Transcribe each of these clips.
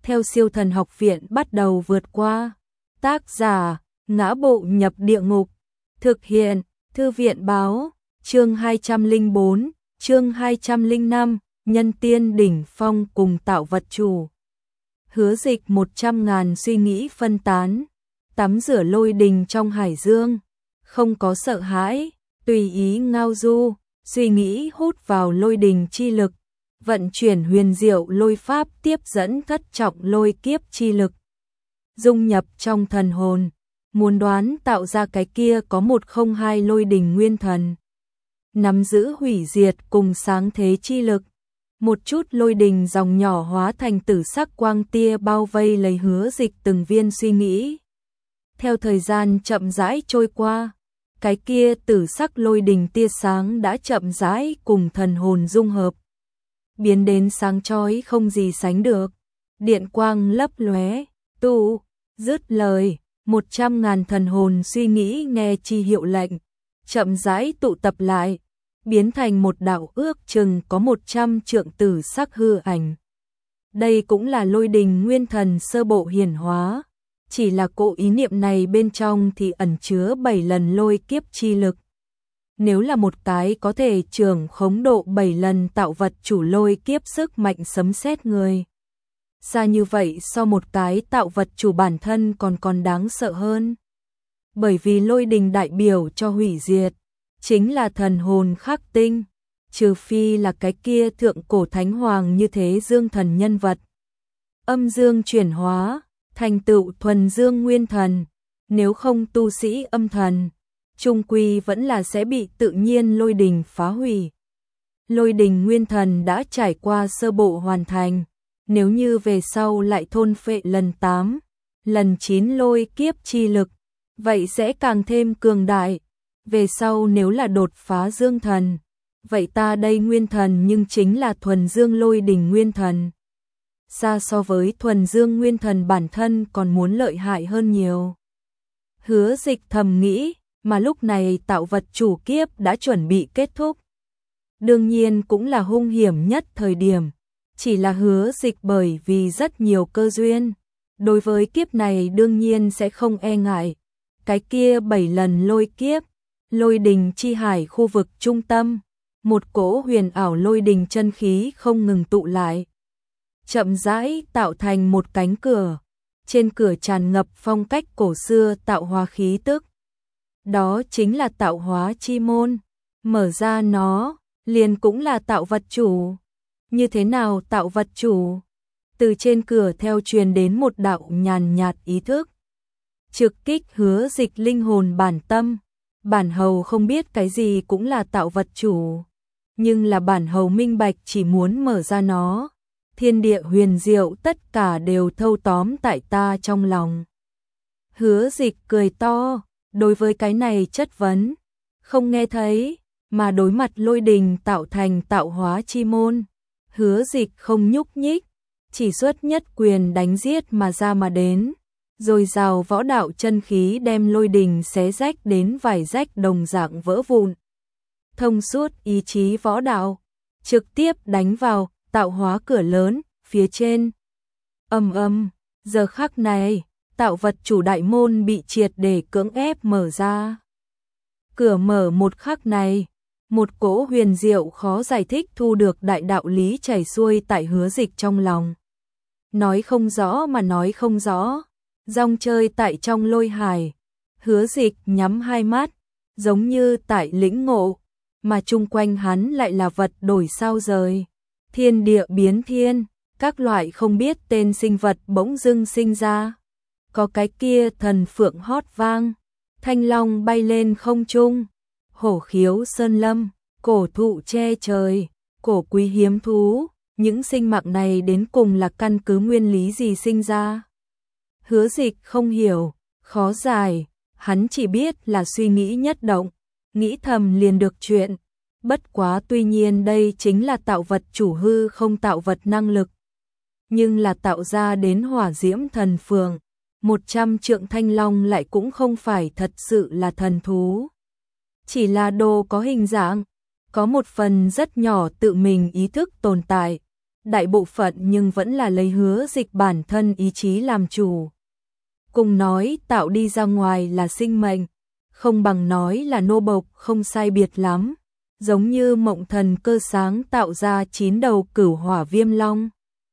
theo Siêu Thần Học Viện bắt đầu vượt qua. Tác giả: Ngã Bộ Nhập Địa Ngục. Thực hiện: Thư viện báo. Chương 204, chương 205, Nhân Tiên Đỉnh Phong cùng tạo vật chủ. Hứa Dịch 100.000 suy nghĩ phân tán, tắm rửa lôi đình trong hải dương, không có sợ hãi, tùy ý ngao du, suy nghĩ hút vào lôi đình chi lực, vận chuyển huyền diệu lôi pháp tiếp dẫn thất trọng lôi kiếp chi lực, dung nhập trong thần hồn, muốn đoán tạo ra cái kia có 102 lôi đình nguyên thần, nắm giữ hủy diệt cùng sáng thế chi lực. Một chút lôi đình dòng nhỏ hóa thành tử sắc quang tia bao vây lấy Hứa Dịch từng viên suy nghĩ. Theo thời gian chậm rãi trôi qua, cái kia tử sắc lôi đình tia sáng đã chậm rãi cùng thần hồn dung hợp, biến đến sáng chói không gì sánh được, điện quang lấp lóe. Dứt lời, 100.000 thần hồn suy nghĩ nghe chi hiệu lệnh, chậm rãi tụ tập lại, biến thành một đạo ước chừng có 100 trượng tử sắc hư ảnh. Đây cũng là lôi đình nguyên thần sơ bộ hiển hóa, chỉ là cỗ ý niệm này bên trong thì ẩn chứa 7 lần lôi kiếp chi lực. Nếu là một cái có thể trưởng khống độ 7 lần tạo vật chủ lôi kiếp sức mạnh sấm sét người. Xa như vậy so một cái tạo vật chủ bản thân còn đáng sợ hơn. Bởi vì lôi đình đại biểu cho hủy diệt, chính là thần hồn khắc tinh, trừ phi là cái kia thượng cổ thánh hoàng như thế dương thần nhân vật. Âm dương chuyển hóa, thành tựu thuần dương nguyên thần, nếu không tu sĩ âm thần, chung quy vẫn là sẽ bị tự nhiên lôi đình phá hủy. Lôi đình nguyên thần đã trải qua sơ bộ hoàn thành, nếu như về sau lại thôn phệ lần 8, lần 9 lôi kiếp chi lực, vậy sẽ càng thêm cường đại. Về sau nếu là đột phá dương thần, vậy ta đây nguyên thần nhưng chính là thuần dương lôi đình nguyên thần. Xa so với thuần dương nguyên thần bản thân còn muốn lợi hại hơn nhiều. Hứa Dịch thầm nghĩ, mà lúc này tạo vật chủ kiếp đã chuẩn bị kết thúc. Đương nhiên cũng là hung hiểm nhất thời điểm, chỉ là Hứa Dịch bởi vì rất nhiều cơ duyên, đối với kiếp này đương nhiên sẽ không e ngại. Cái kia 7 lần lôi kiếp, lôi đình chi hải khu vực trung tâm, một cỗ huyền ảo lôi đình chân khí không ngừng tụ lại, chậm rãi tạo thành một cánh cửa, trên cửa tràn ngập phong cách cổ xưa tạo hóa khí tức. Đó chính là tạo hóa chi môn, mở ra nó, liền cũng là tạo vật chủ. Như thế nào tạo vật chủ? Từ trên cửa theo truyền đến một đạo nhàn nhạt ý thức, trực kích Hứa Dịch linh hồn bản tâm. Bản hầu không biết cái gì cũng là tạo vật chủ, nhưng là bản hầu minh bạch chỉ muốn mở ra nó, thiên địa huyền diệu tất cả đều thâu tóm tại ta trong lòng. Hứa Dịch cười to, đối với cái này chất vấn, không nghe thấy, mà đối mặt lôi đình tạo thành tạo hóa chi môn, Hứa Dịch không nhúc nhích, chỉ xuất nhất quyền đánh giết mà ra mà đến. Rồi rào võ đạo chân khí đem lôi đình xé rách đến vài rách đồng dạng vỡ vụn. Thông suốt ý chí võ đạo, trực tiếp đánh vào tạo hóa cửa lớn phía trên. Giờ khắc này, tạo vật chủ đại môn bị triệt để cưỡng ép mở ra. Cửa mở một khắc này, một cỗ huyền diệu khó giải thích thu được đại đạo lý chảy xuôi tại Hứa Dịch trong lòng. Nói không rõ mà nói không rõ. Rong chơi tại trong lôi hải, Hứa Dịch nhắm hai mắt, giống như tại lĩnh ngộ, mà chung quanh hắn lại là vật đổi sao rời. Thiên địa biến thiên, các loại không biết tên sinh vật bỗng dưng sinh ra. Có cái kia thần phượng hót vang, thanh long bay lên không trung, hổ khiếu sơn lâm, cổ thụ che trời, cổ quý hiếm thú, những sinh mạng này đến cùng là căn cứ nguyên lý gì sinh ra? Hứa Dịch không hiểu, khó giải, hắn chỉ biết là suy nghĩ nhất động, nghĩ thầm liền được chuyện. Bất quá tuy nhiên đây chính là tạo vật chủ hư không tạo vật năng lực. Nhưng là tạo ra đến hỏa diễm thần phượng, 100 trượng thanh long lại cũng không phải thật sự là thần thú. Chỉ là đồ có hình dạng, có một phần rất nhỏ tự mình ý thức tồn tại, đại bộ phận nhưng vẫn là lấy Hứa Dịch bản thân ý chí làm chủ. Cùng nói tạo đi ra ngoài là sinh mệnh, không bằng nói là nô bộc, không sai biệt lắm, giống như Mộng Thần Cơ sáng tạo ra 9 đầu Cửu Hỏa Viêm Long.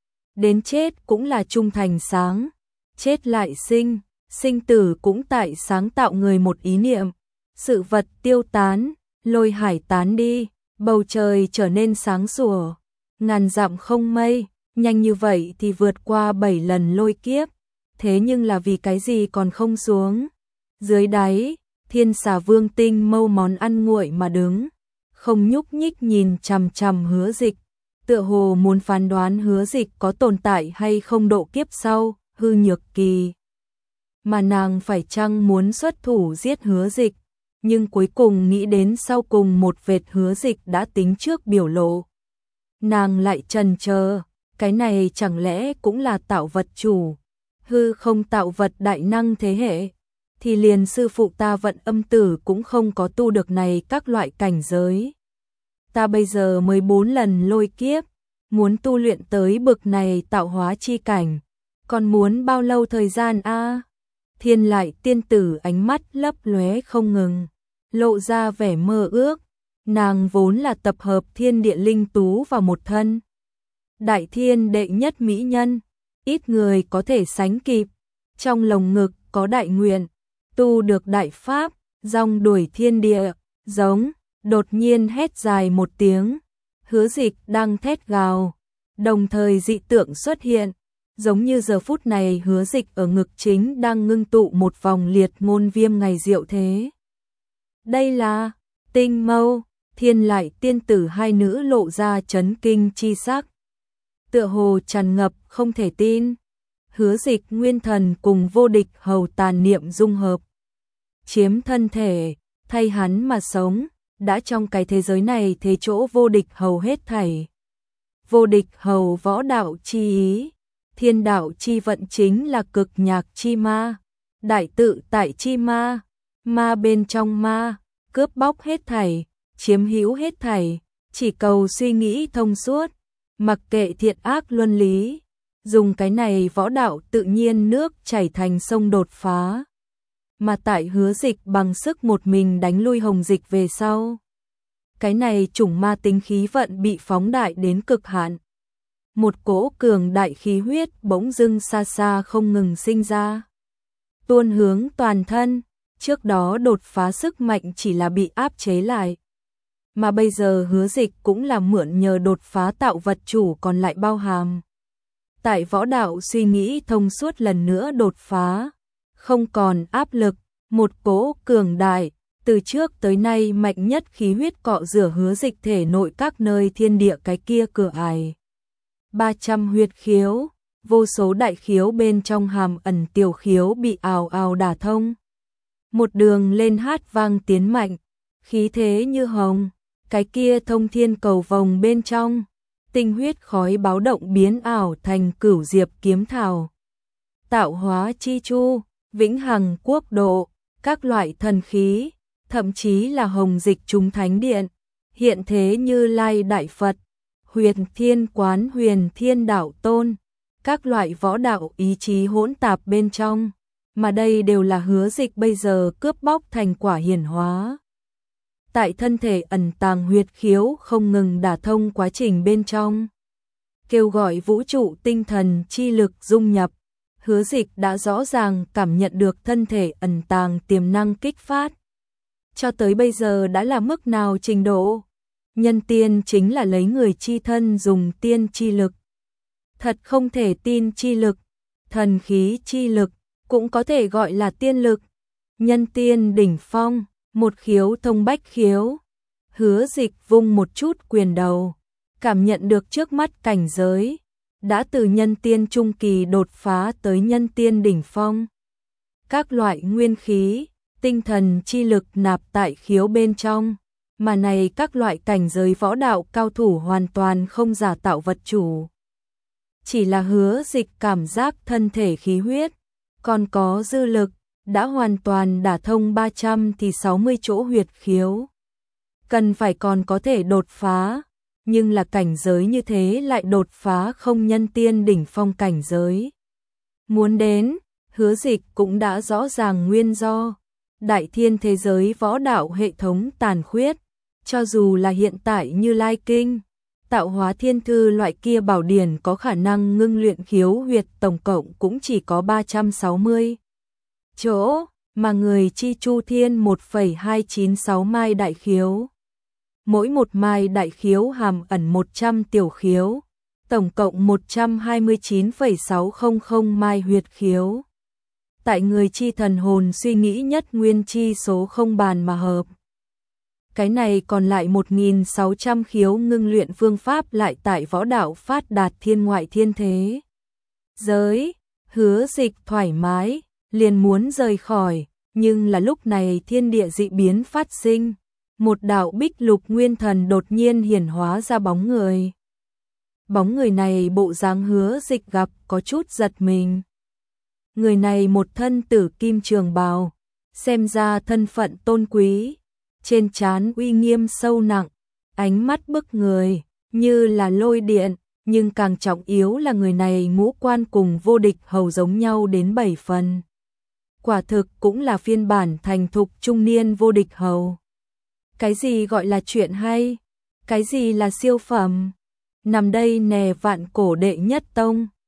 Đến chết cũng là trung thành sáng, chết lại sinh, sinh tử cũng tại sáng tạo người một ý niệm. Sự vật tiêu tán, lôi hải tán đi, bầu trời trở nên sáng sủa, ngàn dặm không mây, nhanh như vậy thì vượt qua 7 lần lôi kiếp, thế nhưng là vì cái gì còn không xuống. Dưới đáy, Thiên Xà Vương Tinh Mâu món ăn nguội mà đứng, không nhúc nhích nhìn chằm chằm Hứa Dịch, tựa hồ muốn phán đoán Hứa Dịch có tồn tại hay không độ kiếp sau, hư nhược kỳ. Mà nàng phải chăng muốn xuất thủ giết Hứa Dịch, nhưng cuối cùng nghĩ đến sau cùng một vệt Hứa Dịch đã tính trước biểu lộ. Nàng lại chần chờ, cái này chẳng lẽ cũng là tạo vật chủ, hư không tạo vật đại năng thế hệ, thì liền sư phụ ta Vận Âm Tử cũng không có tu được này các loại cảnh giới. Ta bây giờ mới 4 lần lôi kiếp, muốn tu luyện tới bực này tạo hóa chi cảnh, còn muốn bao lâu thời gian a? Thiên Lại tiên tử ánh mắt lấp lóe không ngừng, lộ ra vẻ mơ ước, nàng vốn là tập hợp thiên địa linh tú vào một thân. Đại thiên đệ nhất mỹ nhân, ít người có thể sánh kịp, trong lồng ngực có đại nguyện, tu được đại pháp, rong đuổi thiên địa, giống, đột nhiên hét dài một tiếng, Hứa Dịch đang thét gào, đồng thời dị tượng xuất hiện, giống như giờ phút này Hứa Dịch ở ngực chính đang ngưng tụ một vòng liệt ngôn viêm ngày diệu thế. Đây là Tinh Mâu. Thiên Lại tiên tử hai nữ lộ ra chấn kinh chi sắc, tựa hồ tràn ngập không thể tin. Hứa Dịch nguyên thần cùng Vô Địch Hầu tàn niệm dung hợp, chiếm thân thể, thay hắn mà sống, đã trong cái thế giới này thế chỗ Vô Địch Hầu hết thảy. Vô Địch Hầu võ đạo chi ý, thiên đạo chi vận chính là cực nhạc chi ma, đại tự tại chi ma, ma bên trong ma, cướp bóc hết thảy, chiếm hữu hết thảy, chỉ cầu suy nghĩ thông suốt, mặc kệ thiện ác luân lý, dùng cái này võ đạo tự nhiên nước chảy thành sông đột phá. Mà tại Hứa Dịch bằng sức một mình đánh lui Hồng Dịch về sau, cái này chủng ma tính khí vận bị phóng đại đến cực hạn. Một cỗ cường đại khí huyết bỗng dưng xa xa không ngừng sinh ra, tuôn hướng toàn thân, trước đó đột phá sức mạnh chỉ là bị áp chế lại. Mà bây giờ Hứa Dịch cũng là mượn nhờ đột phá tạo vật chủ còn lại bao hàm. Tại võ đạo suy nghĩ thông suốt lần nữa đột phá, không còn áp lực, một cỗ cường đại, từ trước tới nay mạnh nhất khí huyết cọ rửa Hứa Dịch thể nội các nơi thiên địa cái kia cửa ải. 300 huyệt khiếu, vô số đại khiếu bên trong hàm ẩn tiểu khiếu bị ào ào đả thông. Một đường lên hát vang tiến mạnh, khí thế như hồng, cái kia thông thiên cầu vòng bên trong, tinh huyết khói báo động biến ảo thành cửu diệp kiếm thảo. Tạo hóa chi chu, vĩnh hằng quốc độ, các loại thần khí, thậm chí là Hồng Dịch chúng thánh điện, hiện thế Như Lai Đại Phật, Huyền Thiên Quán Huyền Thiên Đạo Tôn, các loại võ đạo ý chí hỗn tạp bên trong, mà đây đều là Hứa Dịch bây giờ cướp bóc thành quả hiển hóa. Tại thân thể ẩn tàng huyệt khiếu không ngừng đả thông quá trình bên trong, kêu gọi vũ trụ tinh thần chi lực dung nhập, Hứa Dịch đã rõ ràng cảm nhận được thân thể ẩn tàng tiềm năng kích phát. Cho tới bây giờ đã là mức nào trình độ? Nhân tiên chính là lấy người chi thân dùng tiên chi lực. Thật không thể tin chi lực, thần khí chi lực, cũng có thể gọi là tiên lực. Nhân tiên đỉnh phong, một khiếu thông bách khiếu. Hứa Dịch vung một chút quyền đầu, cảm nhận được trước mắt cảnh giới, đã từ nhân tiên trung kỳ đột phá tới nhân tiên đỉnh phong. Các loại nguyên khí, tinh thần chi lực nạp tại khiếu bên trong, mà này các loại cảnh giới võ đạo cao thủ hoàn toàn không giả tạo vật chủ. Chỉ là Hứa Dịch cảm giác thân thể khí huyết, còn có dư lực, đã hoàn toàn đả thông 300 thì 60 chỗ huyệt khiếu. Cần phải còn có thể đột phá, nhưng là cảnh giới như thế lại đột phá không nhân tiên đỉnh phong cảnh giới. Muốn đến, Hứa Dịch cũng đã rõ ràng nguyên do. Đại thiên thế giới võ đạo hệ thống tàn khuyết, cho dù là hiện tại như Lai Kinh, Tạo Hóa Thiên Thư loại kia bảo điển có khả năng ngưng luyện khiếu huyệt tổng cộng cũng chỉ có 360 chỗ, mà người chi Chu Thiên 1,296 mai đại khiếu. Mỗi một mai đại khiếu hàm ẩn 100 tiểu khiếu, tổng cộng 129,600 mai huyệt khiếu. Tại người chi thần hồn suy nghĩ nhất nguyên chi số không bàn mà hợp. Cái này còn lại 1.600 khiếu ngưng luyện phương pháp lại tại võ đạo phát đạt thiên ngoại thiên thế. Giới, Hứa Dịch thoải mái, liền muốn rời khỏi, nhưng là lúc này thiên địa dị biến phát sinh. Một đạo bích lục nguyên thần đột nhiên hiển hóa ra bóng người. Bóng người này bộ dáng Hứa Dịch gặp có chút giật mình. Người này một thân tử kim trường bào, xem ra thân phận tôn quý, trên trán uy nghiêm sâu nặng, ánh mắt bức người, như là lôi điện, nhưng càng trọng yếu là người này ngũ quan cùng vô địch hầu giống nhau đến 7 phần. Quả thực cũng là phiên bản thành thục trung niên vô địch hầu. Cái gì gọi là chuyện hay? Cái gì là siêu phẩm? Nằm đây nè vạn cổ đệ nhất tông.